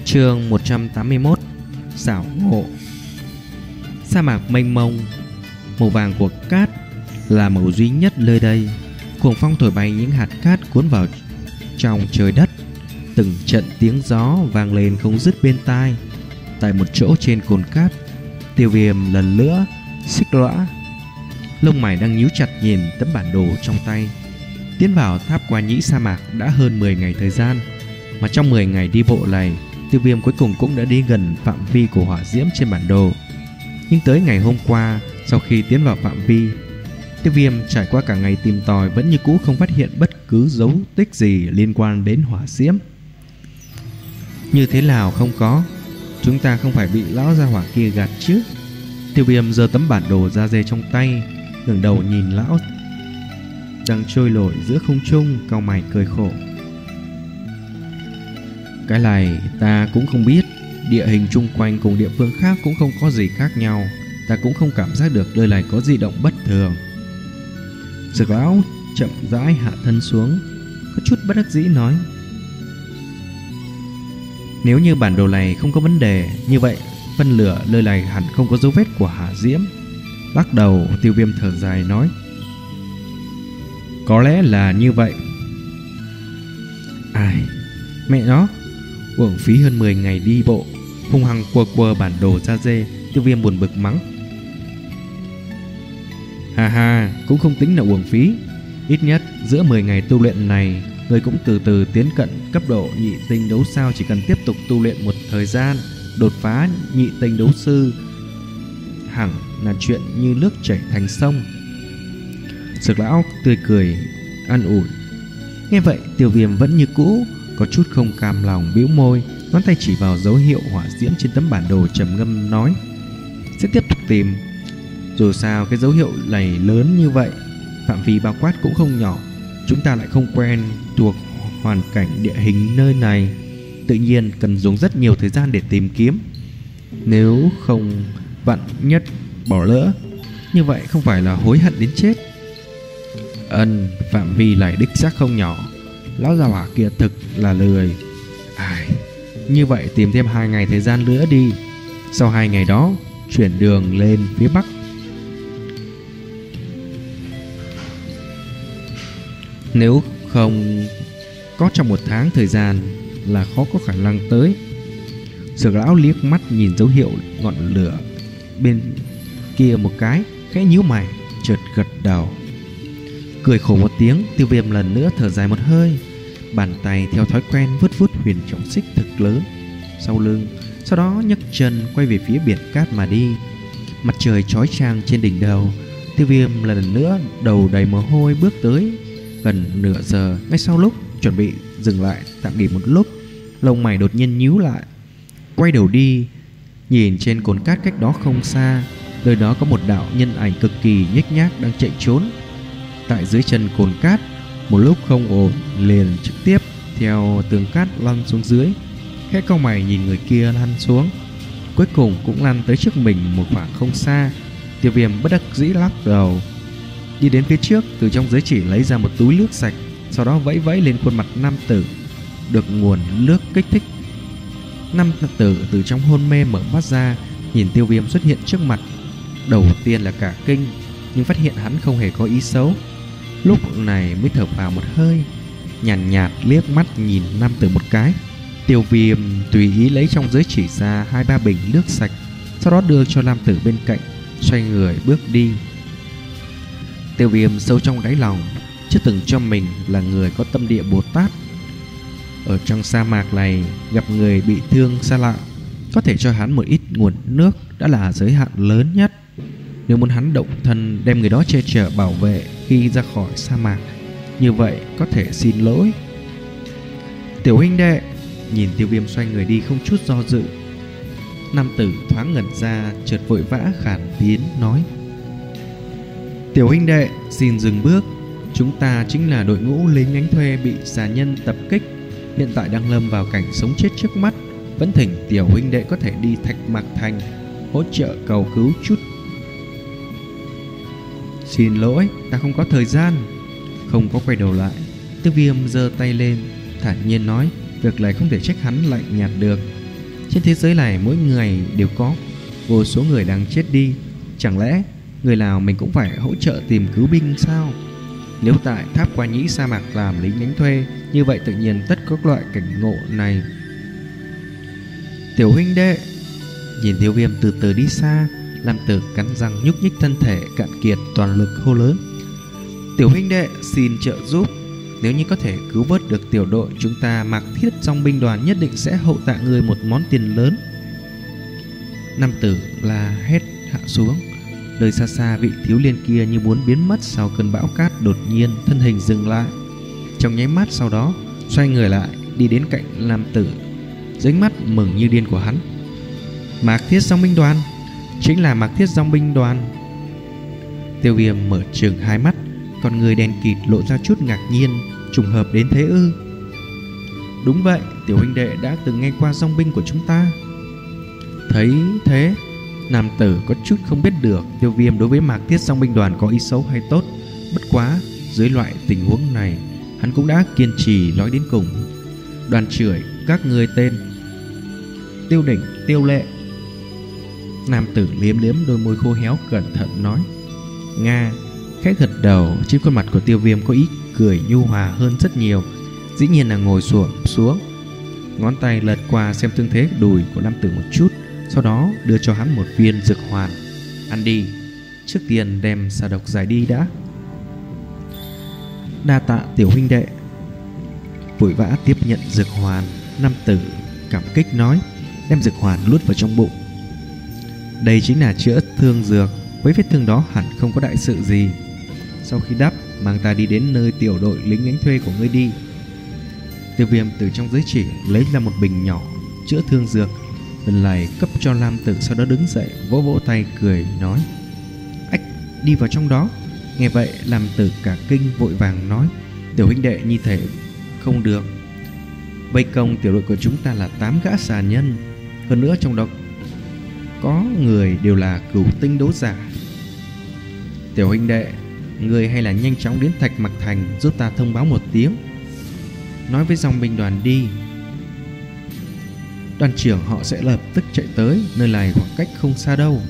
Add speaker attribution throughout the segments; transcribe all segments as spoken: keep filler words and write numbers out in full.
Speaker 1: Chương một trăm tám mươi mốt. Xảo ngộ. Sa mạc mênh mông, màu vàng của cát là màu duy nhất nơi đây. Cuồng phong thổi bay những hạt cát cuốn vào trong trời đất. Từng trận tiếng gió vang lên không dứt bên tai. Tại một chỗ trên cồn cát, Tiêu Viêm lần nữa xích lõa, lông mày đang nhíu chặt nhìn tấm bản đồ trong tay. Tiến vào tháp Qua Nhĩ sa mạc đã hơn mười ngày thời gian, mà trong mười ngày đi bộ này, Tiêu Viêm cuối cùng cũng đã đi gần phạm vi của hỏa diễm trên bản đồ. Nhưng tới ngày hôm qua, sau khi tiến vào phạm vi, Tiêu Viêm trải qua cả ngày tìm tòi vẫn như cũ không phát hiện bất cứ dấu tích gì liên quan đến hỏa diễm. Như thế nào không có? Chúng ta không phải bị lão gia hỏa kia gạt chứ? Tiêu Viêm giơ tấm bản đồ da dê trong tay, ngẩng đầu nhìn lão đang trôi nổi giữa không trung, cau mày cười khổ. Cái này ta cũng không biết. Địa hình chung quanh cùng địa phương khác cũng không có gì khác nhau. Ta cũng không cảm giác được nơi này có di động bất thường. Dược lão chậm rãi hạ thân xuống, có chút bất đắc dĩ nói: nếu như bản đồ này không có vấn đề, như vậy phân lửa nơi này hẳn không có dấu vết của hỏa diễm. Lắc đầu, Tiêu Viêm thở dài nói: có lẽ là như vậy. Ai, mẹ nó, uổng phí hơn mười ngày đi bộ. Hung hăng quơ quơ bản đồ da dê, Tiêu Viêm buồn bực mắng: ha ha, cũng không tính là uổng phí. Ít nhất giữa mười ngày tu luyện này, người cũng từ từ tiến cận cấp độ nhị tinh đấu sao. Chỉ cần tiếp tục tu luyện một thời gian, đột phá nhị tinh đấu sư hẳn là chuyện như nước chảy thành sông. Dược lão tươi cười an ủi. Nghe vậy, Tiêu Viêm vẫn như cũ có chút không cam lòng, bĩu môi, ngón tay chỉ vào dấu hiệu hỏa diễm trên tấm bản đồ, trầm ngâm nói: sẽ tiếp tục tìm. Dù sao cái dấu hiệu này lớn như vậy, phạm vi bao quát cũng không nhỏ. Chúng ta lại không quen thuộc hoàn cảnh địa hình nơi này, tự nhiên cần dùng rất nhiều thời gian để tìm kiếm. Nếu không vạn nhất bỏ lỡ, như vậy không phải là hối hận đến chết. Ân, phạm vi này đích xác không nhỏ. Lão già hỏa kia thực là lười. Ai, như vậy tìm thêm hai ngày thời gian nữa đi. Sau hai ngày đó chuyển đường lên phía bắc. Nếu không có trong một tháng thời gian là khó có khả năng tới. Dược lão liếc mắt nhìn dấu hiệu ngọn lửa bên kia một cái, khẽ nhíu mày, chợt gật đầu. Cười khổ một tiếng, Tiêu Viêm lần nữa thở dài một hơi, bàn tay theo thói quen vuốt vuốt huyền trọng xích thực lớn sau lưng, sau đó nhấc chân quay về phía biển cát mà đi. Mặt trời chói chang trên đỉnh đầu, Tiêu Viêm lần nữa đầu đầy mồ hôi bước tới. Gần nửa giờ, ngay sau lúc chuẩn bị dừng lại tạm nghỉ một lúc, lông mày đột nhiên nhíu lại, quay đầu đi, nhìn trên cồn cát cách đó không xa, nơi đó có một đạo nhân ảnh cực kỳ nhếch nhác đang chạy trốn. Tại dưới chân cồn cát, một lúc không ổn, liền trực tiếp theo tường cát lăn xuống dưới. Khẽ cau mày nhìn người kia lăn xuống, cuối cùng cũng lăn tới trước mình một khoảng không xa. Tiêu Viêm bất đắc dĩ lắc đầu, đi đến phía trước, từ trong giới chỉ lấy ra một túi nước sạch, sau đó vẫy vẫy lên khuôn mặt nam tử được nguồn nước kích thích. Nam tử từ trong hôn mê mở mắt ra, nhìn Tiêu Viêm xuất hiện trước mặt, đầu tiên là cả kinh, nhưng phát hiện hắn không hề có ý xấu, lúc này mới thở phào một hơi, nhàn nhạt, nhạt liếc mắt nhìn nam tử một cái. Tiêu Viêm tùy ý lấy trong giới chỉ ra hai ba bình nước sạch, sau đó đưa cho nam tử bên cạnh, xoay người bước đi. Tiêu Viêm sâu trong đáy lòng chưa từng cho mình là người có tâm địa Bồ Tát. Ở trong sa mạc này gặp người bị thương xa lạ, có thể cho hắn một ít nguồn nước đã là giới hạn lớn nhất. Nếu muốn hắn động thân đem người đó che chở bảo vệ khi ra khỏi sa mạc, như vậy có thể xin lỗi. Tiểu huynh đệ. Nhìn Tiêu Viêm xoay người đi không chút do dự, nam tử thoáng ngẩn ra, chợt vội vã khản tiếng nói: Tiểu huynh đệ, xin dừng bước. Chúng ta chính là đội ngũ lính đánh thuê bị xà nhân tập kích, hiện tại đang lâm vào cảnh sống chết trước mắt. Vẫn thỉnh tiểu huynh đệ có thể đi Thạch Mạc Thành hỗ trợ cầu cứu chút. Xin lỗi, ta không có thời gian. Không có quay đầu lại, Tiêu Viêm giơ tay lên, thản nhiên nói: việc này không thể trách hắn lạnh nhạt được. Trên thế giới này mỗi ngày đều có vô số người đang chết đi. Chẳng lẽ người nào mình cũng phải hỗ trợ tìm cứu binh sao? Nếu tại Tháp Qua Nhĩ sa mạc làm lính đánh thuê, như vậy tự nhiên tất các loại cảnh ngộ này. Tiểu huynh đệ. Nhìn Tiêu Viêm từ từ đi xa, Lam Tử cắn răng nhúc nhích thân thể cạn kiệt toàn lực hô lớn: Tiểu huynh đệ xin trợ giúp. Nếu như có thể cứu vớt được tiểu đội chúng ta, Mạc Thiết Dòng binh đoàn nhất định sẽ hậu tạ người một món tiền lớn. Nam tử la hét hạ xuống. Nơi xa xa, vị thiếu niên kia như muốn biến mất sau cơn bão cát, đột nhiên thân hình dừng lại. Trong nháy mắt sau đó xoay người lại đi đến cạnh Nam tử, dưới mắt mừng như điên của hắn. Mạc Thiết Dòng binh đoàn, chính là Mạc Thiết Dòng binh đoàn. Tiêu Viêm mở trừng hai mắt, con người đen kịt lộ ra chút ngạc nhiên. Trùng hợp đến thế ư? Đúng vậy, tiểu huynh đệ đã từng nghe qua dòng binh của chúng ta. Thấy thế, nam tử có chút không biết được Tiêu Viêm đối với Mạc Thiết Dòng binh đoàn có ý xấu hay tốt. Bất quá dưới loại tình huống này, hắn cũng đã kiên trì nói đến cùng. Đoàn trưởng, các ngươi tên? Tiêu Đỉnh, Tiêu Lệ. Nam tử liếm liếm đôi môi khô héo, cẩn thận nói. Nga. Khẽ gật đầu. Trên khuôn mặt của Tiêu Viêm có ý cười nhu hòa hơn rất nhiều. Dĩ nhiên là ngồi xổm xuống, ngón tay lật qua xem thương thế đùi của nam tử một chút, sau đó đưa cho hắn một viên dược hoàn. Ăn đi, trước tiên đem xà độc giải đi đã. Đa tạ tiểu huynh đệ. Vội vã tiếp nhận dược hoàn, nam tử cảm kích nói, đem dược hoàn luốt vào trong bụng. Đây chính là chữa thương dược, với vết thương đó hẳn không có đại sự gì. Sau khi đắp, mang ta đi đến nơi tiểu đội lính đánh thuê của ngươi đi. Tiêu Viêm từ trong giới chỉ lấy ra một bình nhỏ chữa thương dược, lần này cấp cho Lam Tử, sau đó đứng dậy vỗ vỗ tay cười nói: Ách, đi vào trong đó. Nghe vậy Lam Tử cả kinh vội vàng nói: Tiểu huynh đệ như thể không được. Vây công tiểu đội của chúng ta là tám gã xà nhân, hơn nữa trong đó có người đều là cửu tinh đấu giả. Tiểu huynh đệ, người hay là nhanh chóng đến Thạch Mặc Thành giúp ta thông báo một tiếng, nói với dòng binh đoàn đi. Đoàn trưởng họ sẽ lập tức chạy tới, nơi này khoảng cách không xa đâu.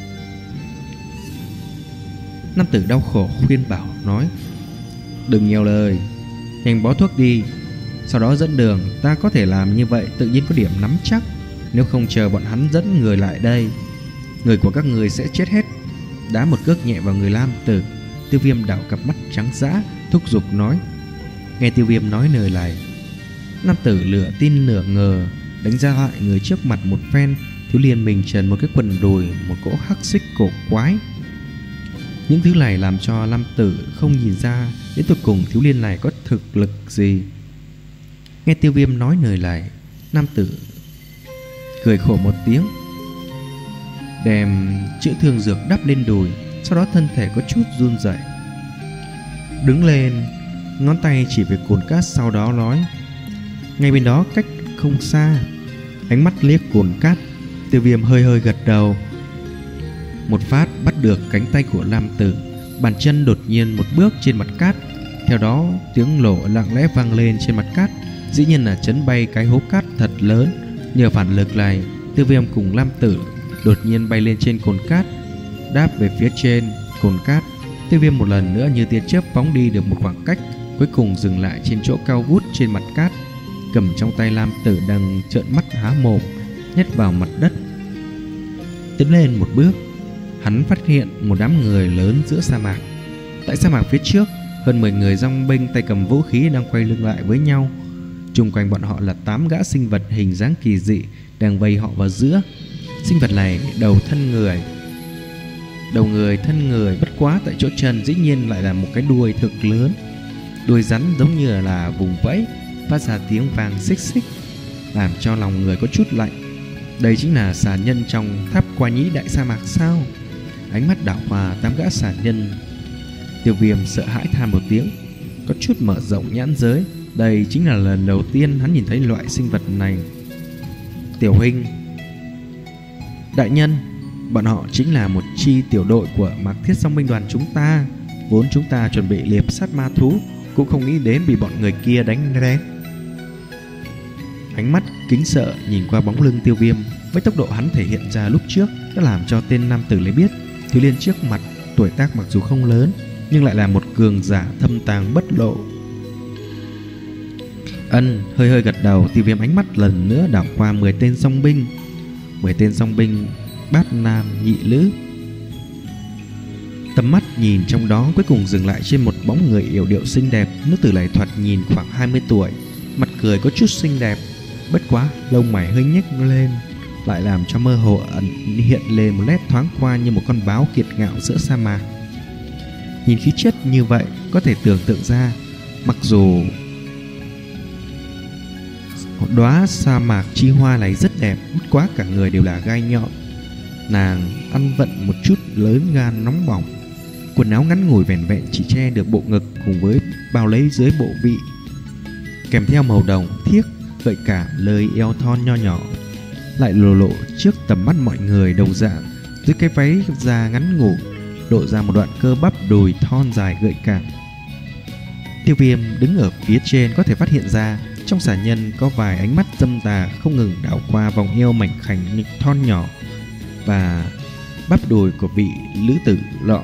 Speaker 1: Nam tử đau khổ khuyên bảo nói: Đừng nhiều lời, nhanh bó thuốc đi, sau đó dẫn đường. Ta có thể làm như vậy tự nhiên có điểm nắm chắc. Nếu không chờ bọn hắn dẫn người lại đây, người của các người sẽ chết hết. Đá một cước nhẹ vào người Lam Tử. Tiêu Viêm đảo cặp mắt trắng dã, thúc giục nói. Nghe Tiêu Viêm nói lời này, Nam tử nửa tin nửa ngờ đánh ra lại người trước mặt một phen. Thiếu niên mình trần một cái quần đùi, một cỗ hắc xích cổ quái. Những thứ này làm cho Lam tử không nhìn ra đến cuối cùng thiếu niên này có thực lực gì. Nghe Tiêu Viêm nói lời này, Nam tử cười khổ một tiếng, đem chữa thương dược đắp lên đùi, sau đó thân thể có chút run rẩy, đứng lên, ngón tay chỉ về cồn cát, sau đó nói: Ngay bên đó cách không xa. Ánh mắt liếc cồn cát, Tiêu Viêm hơi hơi gật đầu, một phát bắt được cánh tay của Lam Tử, bàn chân đột nhiên một bước trên mặt cát. Theo đó tiếng nổ lặng lẽ vang lên trên mặt cát, dĩ nhiên là chấn bay cái hố cát thật lớn. Nhờ phản lực này, Tiêu Viêm cùng Lam Tử đột nhiên bay lên trên cồn cát, đáp về phía trên cồn cát. Tiêu Viêm một lần nữa như tia chớp phóng đi được một khoảng cách, cuối cùng dừng lại trên chỗ cao vút trên mặt cát, cầm trong tay Lam Tử đang trợn mắt há mồm, nhét vào mặt đất. Tiến lên một bước, hắn phát hiện một đám người lớn giữa sa mạc. Tại sa mạc phía trước, hơn mười người dòng binh tay cầm vũ khí đang quay lưng lại với nhau. Chung quanh bọn họ là tám gã sinh vật hình dáng kỳ dị đang vây họ vào giữa. Sinh vật này đầu thân người, đầu người thân người, bất quá tại chỗ chân dĩ nhiên lại là một cái đuôi thực lớn. Đuôi rắn giống như là vùng vẫy, phát ra tiếng vang xích xích, làm cho lòng người có chút lạnh. Đây chính là xà nhân trong Tháp Qua Nhĩ đại sa mạc sao? Ánh mắt đảo qua tám gã xà nhân, Tiêu Viêm sợ hãi than một tiếng, có chút mở rộng nhãn giới. Đây chính là lần đầu tiên hắn nhìn thấy loại sinh vật này. Tiểu huynh, đại nhân, bọn họ chính là một chi tiểu đội của Mạc Thiết Dòng binh đoàn chúng ta. Vốn chúng ta chuẩn bị liệp sát ma thú, cũng không nghĩ đến bị bọn người kia đánh lén. Ánh mắt kính sợ nhìn qua bóng lưng Tiêu Viêm, với tốc độ hắn thể hiện ra lúc trước đã làm cho tên nam tử lấy biết thiếu niên trước mặt tuổi tác mặc dù không lớn nhưng lại là một cường giả thâm tàng bất lộ. Ân hơi hơi gật đầu. Tiêu Viêm ánh mắt lần nữa đảo qua mười tên song binh. Mười tên song binh bát nam nhị nữ. Tầm mắt nhìn trong đó cuối cùng dừng lại trên một bóng người yểu điệu xinh đẹp. Nữ tử này thoạt nhìn khoảng hai mươi tuổi, mặt cười có chút xinh đẹp, bất quá lông mày hơi nhếch lên, lại làm cho mơ hồ ẩn hiện lên một nét thoáng qua như một con báo kiệt ngạo giữa sa mạc. Nhìn khí chất như vậy có thể tưởng tượng ra, mặc dù đóa sa mạc chi hoa này rất đẹp, bất quá cả người đều là gai nhọn. Nàng ăn vận một chút lớn gan nóng bỏng, quần áo ngắn ngủi vẻn vẹn chỉ che được bộ ngực cùng với bao lấy dưới bộ vị, kèm theo màu đồng thiếc gợi cảm lời eo thon nho nhỏ, lại lộ lộ trước tầm mắt mọi người đồng dạng. Dưới cái váy da ngắn ngủn lộ ra một đoạn cơ bắp đùi thon dài gợi cảm. Tiêu Viêm đứng ở phía trên có thể phát hiện ra trong xà nhân có vài ánh mắt dâm tà không ngừng đảo qua vòng eo mảnh khảnh thon nhỏ và bắp đùi của vị nữ tử lọ.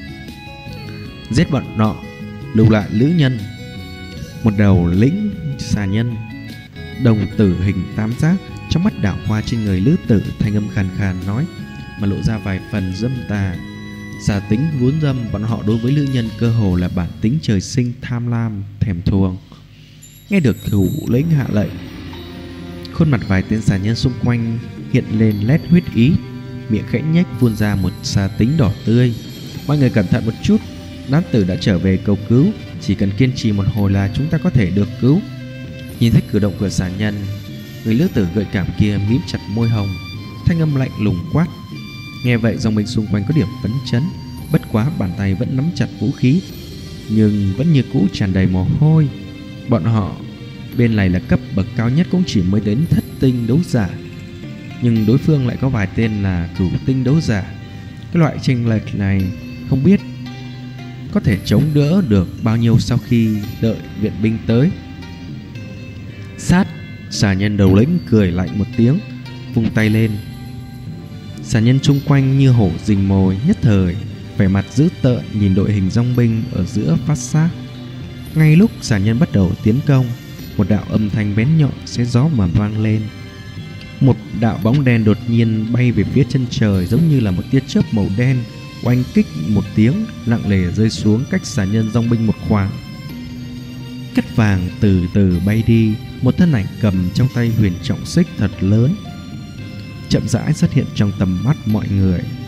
Speaker 1: Giết bọn nọ, lưu lại lữ nhân. Một đầu lĩnh xà nhân đồng tử hình tam giác trong mắt đảo qua trên người lữ tử, thanh âm khàn khàn nói mà lộ ra vài phần dâm tà. Xà tính vốn dâm, bọn họ đối với lữ nhân cơ hồ là bản tính trời sinh tham lam thèm thuồng. Nghe được thủ lĩnh hạ lệnh, khuôn mặt vài tên xà nhân xung quanh hiện lên lét huyết ý, miệng khẽ nhếch phun ra một xà tính đỏ tươi. Mọi người cẩn thận một chút, nam tử đã trở về cầu cứu, chỉ cần kiên trì một hồi là chúng ta có thể được cứu. Nhìn thấy cử động của xà nhân, người lữ tử gợi cảm kia mím chặt môi hồng, thanh âm lạnh lùng quát. Nghe vậy dòng binh xung quanh có điểm phấn chấn, bất quá bàn tay vẫn nắm chặt vũ khí, nhưng vẫn như cũ tràn đầy mồ hôi. Bọn họ bên này là cấp bậc cao nhất cũng chỉ mới đến thất tinh đấu giả, nhưng đối phương lại có vài tên là cửu tinh đấu giả. Cái loại chênh lệch này không biết có thể chống đỡ được bao nhiêu sau khi đợi viện binh tới. Sát! Xà nhân đầu lĩnh cười lạnh một tiếng, vung tay lên. Xà nhân chung quanh như hổ rình mồi, nhất thời vẻ mặt dữ tợn nhìn đội hình dòng binh ở giữa phát sát. Ngay lúc xà nhân bắt đầu tiến công, một đạo âm thanh bén nhọn xé gió mà vang lên. Một đạo bóng đen đột nhiên bay về phía chân trời, giống như là một tia chớp màu đen, oanh kích một tiếng nặng nề rơi xuống cách xà nhân dòng binh một khoảng. Cắt vàng từ từ bay đi, một thân ảnh cầm trong tay huyền trọng xích thật lớn chậm rãi xuất hiện trong tầm mắt mọi người.